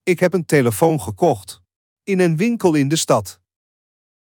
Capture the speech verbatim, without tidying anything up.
Ik heb een telefoon gekocht. In een winkel in de stad.